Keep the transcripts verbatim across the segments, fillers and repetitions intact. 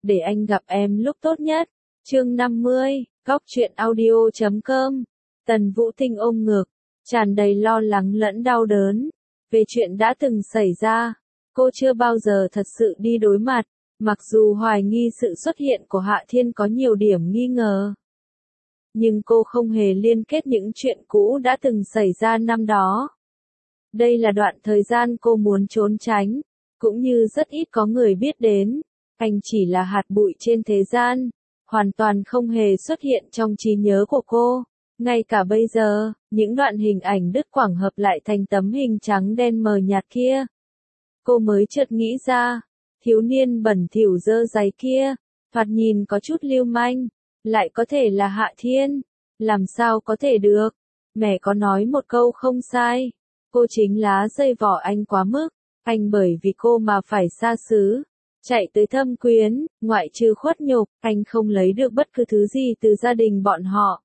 để anh gặp em lúc tốt nhất. Chương năm mươi, Góc truyện audio chấm com. Tần Vũ Tinh ôm ngực, tràn đầy lo lắng lẫn đau đớn. Về chuyện đã từng xảy ra, cô chưa bao giờ thật sự đi đối mặt, mặc dù hoài nghi sự xuất hiện của Hạ Thiên có nhiều điểm nghi ngờ. Nhưng cô không hề liên kết những chuyện cũ đã từng xảy ra năm đó. Đây là đoạn thời gian cô muốn trốn tránh, cũng như rất ít có người biết đến. Anh chỉ là hạt bụi trên thế gian, hoàn toàn không hề xuất hiện trong trí nhớ của cô. Ngay cả bây giờ, những đoạn hình ảnh đứt quãng hợp lại thành tấm hình trắng đen mờ nhạt kia. Cô mới chợt nghĩ ra, thiếu niên bẩn thỉu dơ giày kia, thoạt nhìn có chút lưu manh, lại có thể là Hạ Thiên. Làm sao có thể được? Mẹ có nói một câu không sai. Cô chính lá dây vỏ anh quá mức. Anh bởi vì cô mà phải xa xứ, chạy tới Thâm Quyến, ngoại trừ khuất nhục, anh không lấy được bất cứ thứ gì từ gia đình bọn họ.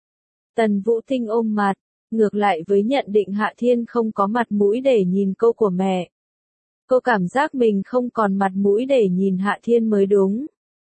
Tần Vũ Tinh ôm mặt, ngược lại với nhận định Hạ Thiên không có mặt mũi để nhìn cô của mẹ. Cô cảm giác mình không còn mặt mũi để nhìn Hạ Thiên mới đúng.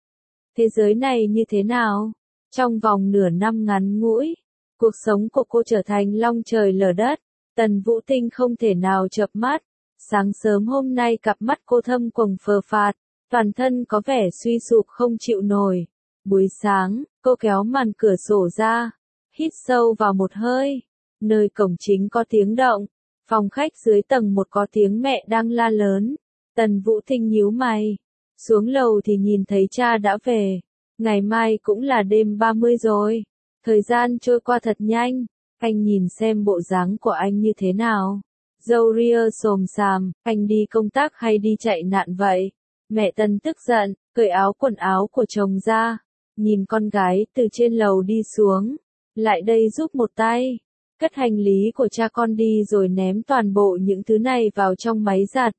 Thế giới này như thế nào? Trong vòng nửa năm ngắn ngủi, cuộc sống của cô trở thành long trời lở đất. Tần Vũ Tinh không thể nào chợp mắt. Sáng sớm hôm nay cặp mắt cô thâm quầng phờ phạt, toàn thân có vẻ suy sụp không chịu nổi. Buổi sáng, cô kéo màn cửa sổ ra, hít sâu vào một hơi. Nơi cổng chính có tiếng động, phòng khách dưới tầng một có tiếng mẹ đang la lớn. Tần Vũ Tinh nhíu mày, xuống lầu thì nhìn thấy cha đã về. Ngày mai cũng là đêm ba mươi rồi. Thời gian trôi qua thật nhanh. Anh nhìn xem bộ dáng của anh như thế nào. Râu ria xồm xàm, anh đi công tác hay đi chạy nạn vậy? Mẹ Tần tức giận, cởi áo quần áo của chồng ra, nhìn con gái từ trên lầu đi xuống. Lại đây giúp một tay, cất hành lý của cha con đi rồi ném toàn bộ những thứ này vào trong máy giặt.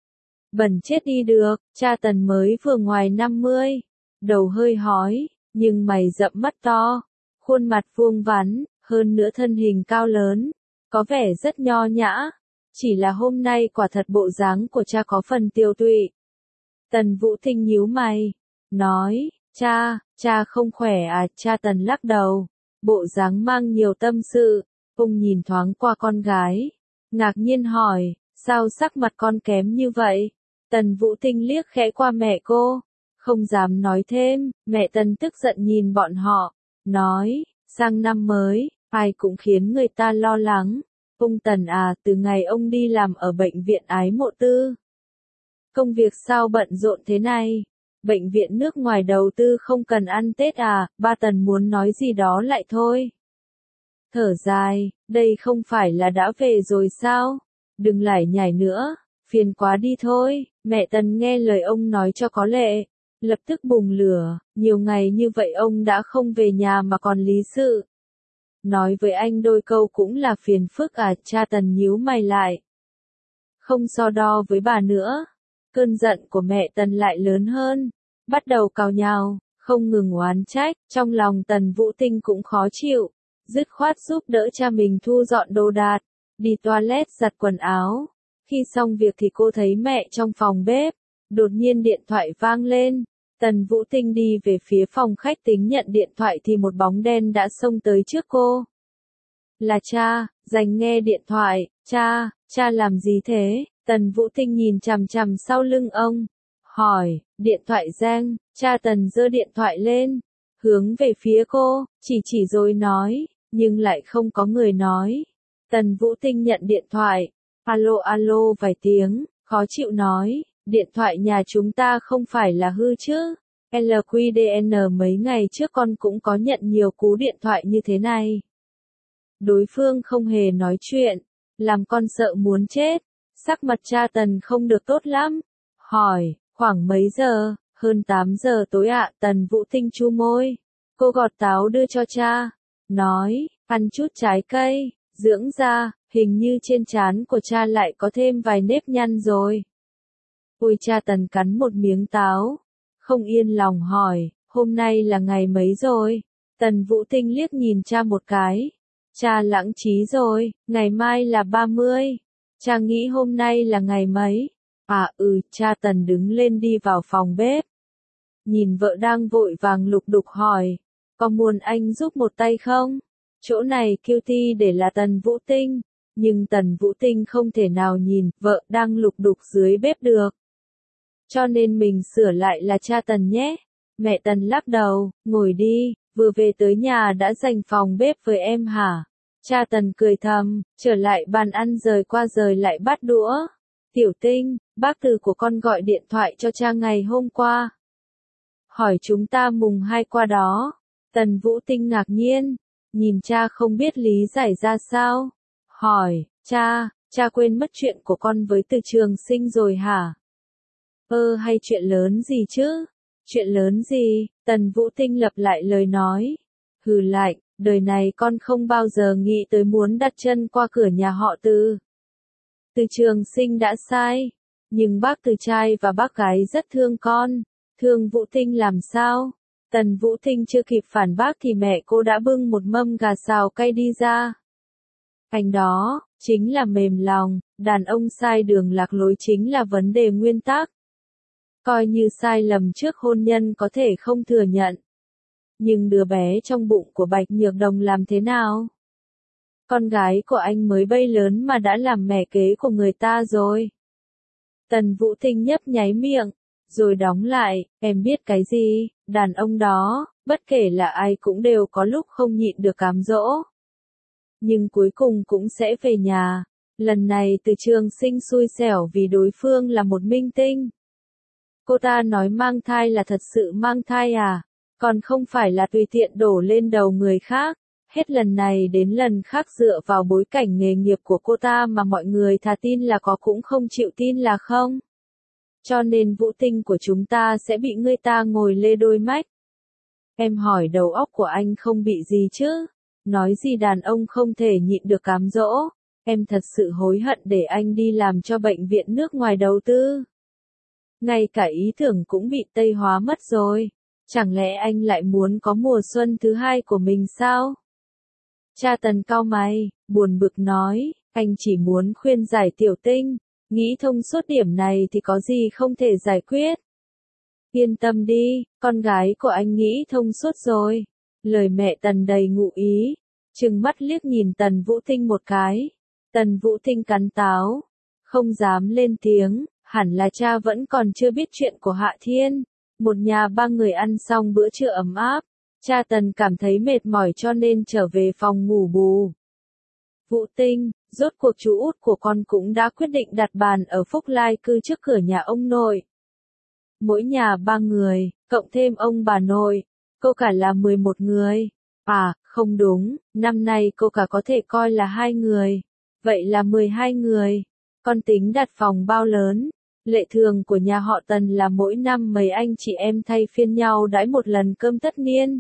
Bẩn chết đi được, cha Tần mới vừa ngoài năm mươi, đầu hơi hói, nhưng mày rậm mắt to, khuôn mặt vuông vắn, hơn nữa thân hình cao lớn, có vẻ rất nho nhã. Chỉ là hôm nay quả thật bộ dáng của cha có phần tiêu tụy. Tần Vũ Tinh nhíu mày, nói, cha, cha không khỏe à? Cha Tần lắc đầu, bộ dáng mang nhiều tâm sự. Ông nhìn thoáng qua con gái, ngạc nhiên hỏi, sao sắc mặt con kém như vậy? Tần Vũ Tinh liếc khẽ qua mẹ cô, không dám nói thêm. Mẹ Tần tức giận nhìn bọn họ, nói, sang năm mới, ai cũng khiến người ta lo lắng. Ông Tần à, từ ngày ông đi làm ở bệnh viện Ái Mộ Tư, công việc sao bận rộn thế này? Bệnh viện nước ngoài đầu tư không cần ăn Tết à? Ba Tần muốn nói gì đó lại thôi. Thở dài, đây không phải là đã về rồi sao? Đừng lải nhải nữa, phiền quá đi thôi. Mẹ Tần nghe lời ông nói cho có lệ, lập tức bùng lửa. Nhiều ngày như vậy ông đã không về nhà mà còn lý sự. Nói với anh đôi câu cũng là phiền phức à? Cha Tần nhíu mày lại, không so đo với bà nữa. Cơn giận của mẹ Tần lại lớn hơn, bắt đầu cào nhào, không ngừng oán trách. Trong lòng Tần Vũ Tinh cũng khó chịu, dứt khoát giúp đỡ cha mình thu dọn đồ đạc, đi toilet giặt quần áo. Khi xong việc thì cô thấy mẹ trong phòng bếp, đột nhiên điện thoại vang lên. Tần Vũ Tinh đi về phía phòng khách tính nhận điện thoại thì một bóng đen đã xông tới trước cô. Là cha, giành nghe điện thoại. Cha, cha làm gì thế? Tần Vũ Tinh nhìn chằm chằm sau lưng ông, hỏi, điện thoại reng. Cha Tần giơ điện thoại lên, hướng về phía cô, chỉ chỉ rồi nói, nhưng lại không có người nói. Tần Vũ Tinh nhận điện thoại, alo alo vài tiếng, khó chịu nói, điện thoại nhà chúng ta không phải là hư chứ? lờ quy đê en mấy ngày trước con cũng có nhận nhiều cú điện thoại như thế này. Đối phương không hề nói chuyện, làm con sợ muốn chết. Sắc mặt cha Tần không được tốt lắm, hỏi, khoảng mấy giờ? Hơn tám giờ tối ạ. Tần Vũ Tinh chu môi, cô gọt táo đưa cho cha, nói, ăn chút trái cây, dưỡng da. Hình như trên trán của cha lại có thêm vài nếp nhăn rồi. Ôi, cha Tần cắn một miếng táo, không yên lòng hỏi, hôm nay là ngày mấy rồi? Tần Vũ Tinh liếc nhìn cha một cái, cha lãng trí rồi, ngày mai là ba mươi. Cha nghĩ hôm nay là ngày mấy? À ừ, cha Tần đứng lên đi vào phòng bếp. nhìn vợ đang vội vàng lục đục hỏi, có muốn anh giúp một tay không? Chỗ này cutie để là Tần Vũ Tinh, nhưng Tần Vũ Tinh không thể nào nhìn vợ đang lục đục dưới bếp được. Cho nên mình sửa lại là cha Tần nhé. Mẹ Tần lắc đầu, ngồi đi, vừa về tới nhà đã giành phòng bếp với em hả? Cha Tần cười thầm, trở lại bàn ăn rời qua rời lại bát đũa. Tiểu Tinh, bác Từ của con gọi điện thoại cho cha ngày hôm qua. Hỏi chúng ta mùng hai qua đó. Tần Vũ Tinh ngạc nhiên, nhìn cha không biết lý giải ra sao. Hỏi, cha, cha quên mất chuyện của con với Từ Trường Sinh rồi hả? Ơ hay chuyện lớn gì chứ? Chuyện lớn gì? Tần Vũ Tinh lặp lại lời nói. Hừ lạnh, đời này con không bao giờ nghĩ tới muốn đặt chân qua cửa nhà họ Từ. Từ Trường Sinh đã sai, nhưng bác Từ trai và bác gái rất thương con. Thương Vũ Tinh làm sao? Tần Vũ Tinh chưa kịp phản bác thì mẹ cô đã bưng một mâm gà xào cay đi ra. Cảnh đó, chính là mềm lòng, đàn ông sai đường lạc lối chính là vấn đề nguyên tắc. Coi như sai lầm trước hôn nhân có thể không thừa nhận. Nhưng đứa bé trong bụng của Bạch Nhược Đồng làm thế nào? Con gái của anh mới bay lớn mà đã làm mẹ kế của người ta rồi. Tần Vũ Tinh nhấp nháy miệng, rồi đóng lại, em biết cái gì, đàn ông đó, bất kể là ai cũng đều có lúc không nhịn được cám dỗ. Nhưng cuối cùng cũng sẽ về nhà. Lần này Từ Trường Sinh xui xẻo vì đối phương là một minh tinh. Cô ta nói mang thai là thật sự mang thai à, còn không phải là tùy tiện đổ lên đầu người khác. Hết lần này đến lần khác dựa vào bối cảnh nghề nghiệp của cô ta mà mọi người thà tin là có cũng không chịu tin là không. Cho nên Vũ Tinh của chúng ta sẽ bị người ta ngồi lê đôi mách. Em hỏi đầu óc của anh không bị gì chứ? Nói gì đàn ông không thể nhịn được cám dỗ. Em thật sự hối hận để anh đi làm cho bệnh viện nước ngoài đầu tư. Ngay cả ý tưởng cũng bị Tây hóa mất rồi. Chẳng lẽ anh lại muốn có mùa xuân thứ hai của mình sao? Cha Tần cau mày, buồn bực nói, anh chỉ muốn khuyên giải Tiểu Tinh, nghĩ thông suốt điểm này thì có gì không thể giải quyết. Yên tâm đi, con gái của anh nghĩ thông suốt rồi. Lời mẹ Tần đầy ngụ ý, trừng mắt liếc nhìn Tần Vũ Tinh một cái. Tần Vũ Tinh cắn táo, không dám lên tiếng, hẳn là cha vẫn còn chưa biết chuyện của Hạ Thiên. Một nhà ba người ăn xong bữa trưa ấm áp, cha Tần cảm thấy mệt mỏi cho nên trở về phòng ngủ bù. Vũ Tinh, rốt cuộc chú út của con cũng đã quyết định đặt bàn ở Phúc Lai cư trước cửa nhà ông nội. Mỗi nhà ba người, cộng thêm ông bà nội, cô cả là mười một người. À, không đúng, năm nay cô cả có thể coi là hai người. Vậy là mười hai người. Con tính đặt phòng bao lớn? Lệ thường của nhà họ Tần là mỗi năm mấy anh chị em thay phiên nhau đãi một lần cơm tất niên.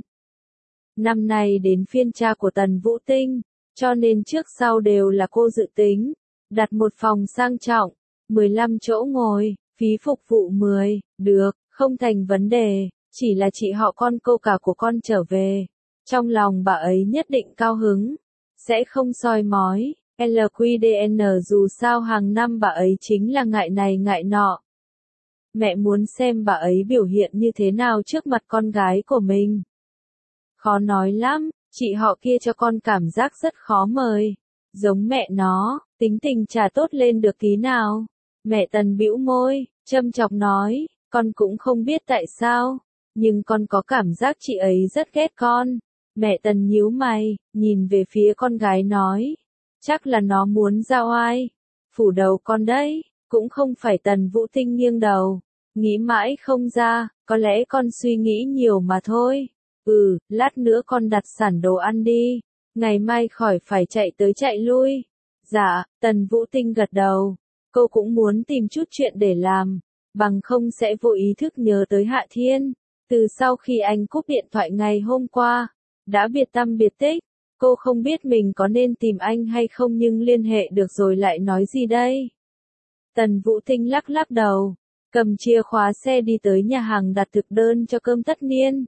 Năm nay đến phiên cha của Tần Vũ Tinh, cho nên trước sau đều là cô dự tính. Đặt một phòng sang trọng, mười lăm chỗ ngồi, phí phục vụ mười, được, không thành vấn đề, chỉ là chị họ con cô cả của con trở về. Trong lòng bà ấy nhất định cao hứng, sẽ không soi mói. lờ quy đê en dù sao hàng năm bà ấy chính là ngại này ngại nọ. Mẹ muốn xem bà ấy biểu hiện như thế nào trước mặt con gái của mình. Khó nói lắm, chị họ kia cho con cảm giác rất khó mời. Giống mẹ nó, tính tình chả tốt lên được tí nào. Mẹ Tần bĩu môi, châm chọc nói, con cũng không biết tại sao, nhưng con có cảm giác chị ấy rất ghét con. Mẹ Tần nhíu mày, nhìn về phía con gái nói. Chắc là nó muốn giao ai. Phủ đầu con đấy, cũng không phải Tần Vũ Tinh nghiêng đầu. Nghĩ mãi không ra, có lẽ con suy nghĩ nhiều mà thôi. Ừ, lát nữa con đặt sẵn đồ ăn đi. Ngày mai khỏi phải chạy tới chạy lui. Dạ, Tần Vũ Tinh gật đầu. Cô cũng muốn tìm chút chuyện để làm. Bằng không sẽ vô ý thức nhớ tới Hạ Thiên. Từ sau khi anh cúp điện thoại ngày hôm qua, đã biệt tăm biệt tích. Cô không biết mình có nên tìm anh hay không nhưng liên hệ được rồi lại nói gì đây? Tần Vũ Tinh lắc lắc đầu, cầm chìa khóa xe đi tới nhà hàng đặt thực đơn cho cơm tất niên.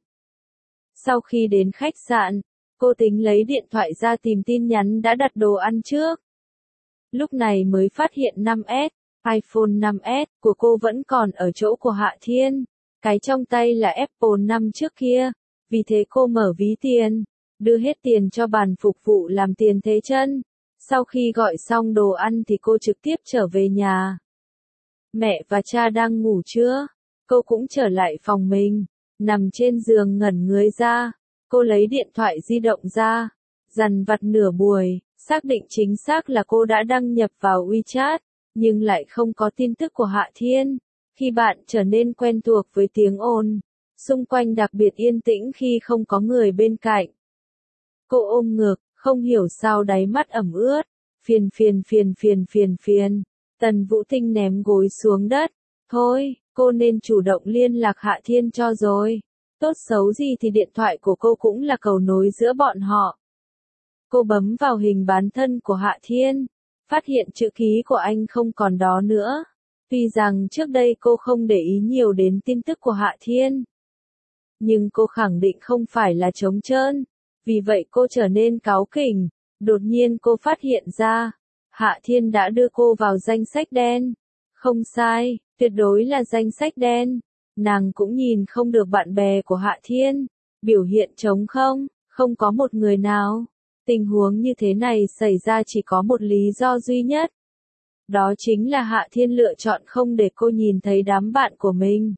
Sau khi đến khách sạn, cô tính lấy điện thoại ra tìm tin nhắn đã đặt đồ ăn trước. Lúc này mới phát hiện năm S, iPhone năm S của cô vẫn còn ở chỗ của Hạ Thiên. Cái trong tay là Apple năm trước kia, vì thế cô mở ví tiền, đưa hết tiền cho bàn phục vụ làm tiền thế chân. Sau khi gọi xong đồ ăn thì cô trực tiếp trở về nhà. Mẹ và cha đang ngủ trưa, cô cũng trở lại phòng mình, nằm trên giường ngẩn người ra, cô lấy điện thoại di động ra, dằn vặt nửa buổi, xác định chính xác là cô đã đăng nhập vào WeChat, nhưng lại không có tin tức của Hạ Thiên. Khi bạn trở nên quen thuộc với tiếng ồn, xung quanh đặc biệt yên tĩnh khi không có người bên cạnh. Cô ôm ngực, không hiểu sao đáy mắt ẩm ướt, phiền phiền phiền phiền phiền phiền. Tần Vũ Tinh ném gối xuống đất. Thôi, cô nên chủ động liên lạc Hạ Thiên cho rồi. Tốt xấu gì thì điện thoại của cô cũng là cầu nối giữa bọn họ. Cô bấm vào hình bán thân của Hạ Thiên, phát hiện chữ ký của anh không còn đó nữa. Tuy rằng trước đây cô không để ý nhiều đến tin tức của Hạ Thiên, nhưng cô khẳng định không phải là trống trơn. Vì vậy cô trở nên cáu kỉnh. Đột nhiên cô phát hiện ra, Hạ Thiên đã đưa cô vào danh sách đen. Không sai, tuyệt đối là danh sách đen. Nàng cũng nhìn không được bạn bè của Hạ Thiên. Biểu hiện trống không, không có một người nào. Tình huống như thế này xảy ra chỉ có một lý do duy nhất. Đó chính là Hạ Thiên lựa chọn không để cô nhìn thấy đám bạn của mình.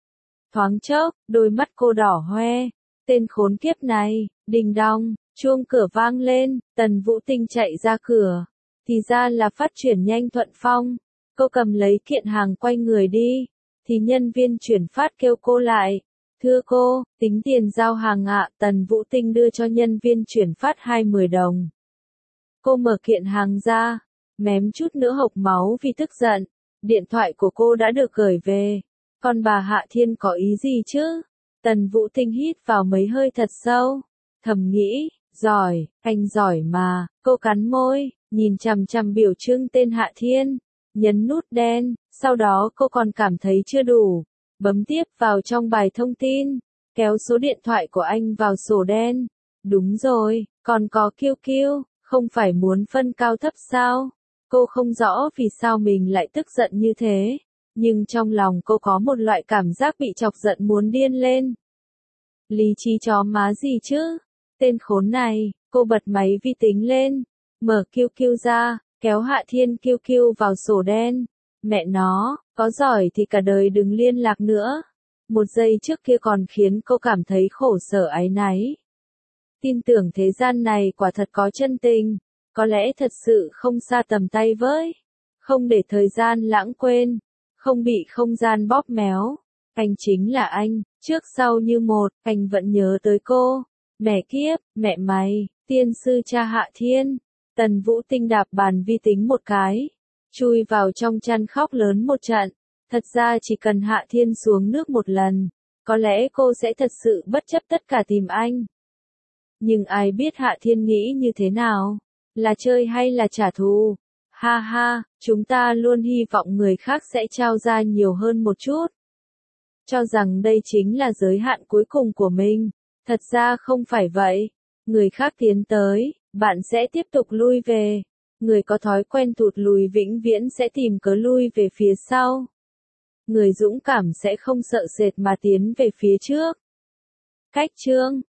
Thoáng chốc, đôi mắt cô đỏ hoe. Tên khốn kiếp này, đình đong, chuông cửa vang lên, Tần Vũ Tinh chạy ra cửa. Thì ra là phát chuyển nhanh Thuận Phong. Cô cầm lấy kiện hàng quay người đi. Thì nhân viên chuyển phát kêu cô lại. Thưa cô, tính tiền giao hàng ạ. Tần Vũ Tinh đưa cho nhân viên chuyển phát hai mươi đồng. Cô mở kiện hàng ra, mém chút nữa hộc máu vì tức giận. Điện thoại của cô đã được gửi về. Còn bà Hạ Thiên có ý gì chứ? Tần Vũ Tinh hít vào mấy hơi thật sâu. Thầm nghĩ, giỏi, anh giỏi mà. Cô cắn môi, nhìn chằm chằm biểu trưng tên Hạ Thiên. Nhấn nút đen, sau đó cô còn cảm thấy chưa đủ. Bấm tiếp vào trong bài thông tin. Kéo số điện thoại của anh vào sổ đen. Đúng rồi, còn có kiu kiu, không phải muốn phân cao thấp sao? Cô không rõ vì sao mình lại tức giận như thế. Nhưng trong lòng cô có một loại cảm giác bị chọc giận muốn điên lên. Lý trí chó má gì chứ? Tên khốn này, cô bật máy vi tính lên, mở kiu kiu ra, kéo Hạ Thiên kiu kiu vào sổ đen. Mẹ nó, có giỏi thì cả đời đừng liên lạc nữa. Một giây trước kia còn khiến cô cảm thấy khổ sở áy náy. Tin tưởng thế gian này quả thật có chân tình, có lẽ thật sự không xa tầm tay với. Không để thời gian lãng quên, không bị không gian bóp méo. Anh chính là anh, trước sau như một, anh vẫn nhớ tới cô. Mẹ kiếp, mẹ mày, tiên sư cha Hạ Thiên. Tần Vũ Tinh đạp bàn vi tính một cái, chui vào trong chăn khóc lớn một trận. Thật ra chỉ cần Hạ Thiên xuống nước một lần, có lẽ cô sẽ thật sự bất chấp tất cả tìm anh. Nhưng ai biết Hạ Thiên nghĩ như thế nào? Là chơi hay là trả thù? Ha ha, chúng ta luôn hy vọng người khác sẽ trao ra nhiều hơn một chút. Cho rằng đây chính là giới hạn cuối cùng của mình. Thật ra không phải vậy. Người khác tiến tới, bạn sẽ tiếp tục lui về. Người có thói quen thụt lùi vĩnh viễn sẽ tìm cớ lui về phía sau. Người dũng cảm sẽ không sợ sệt mà tiến về phía trước. Cách chương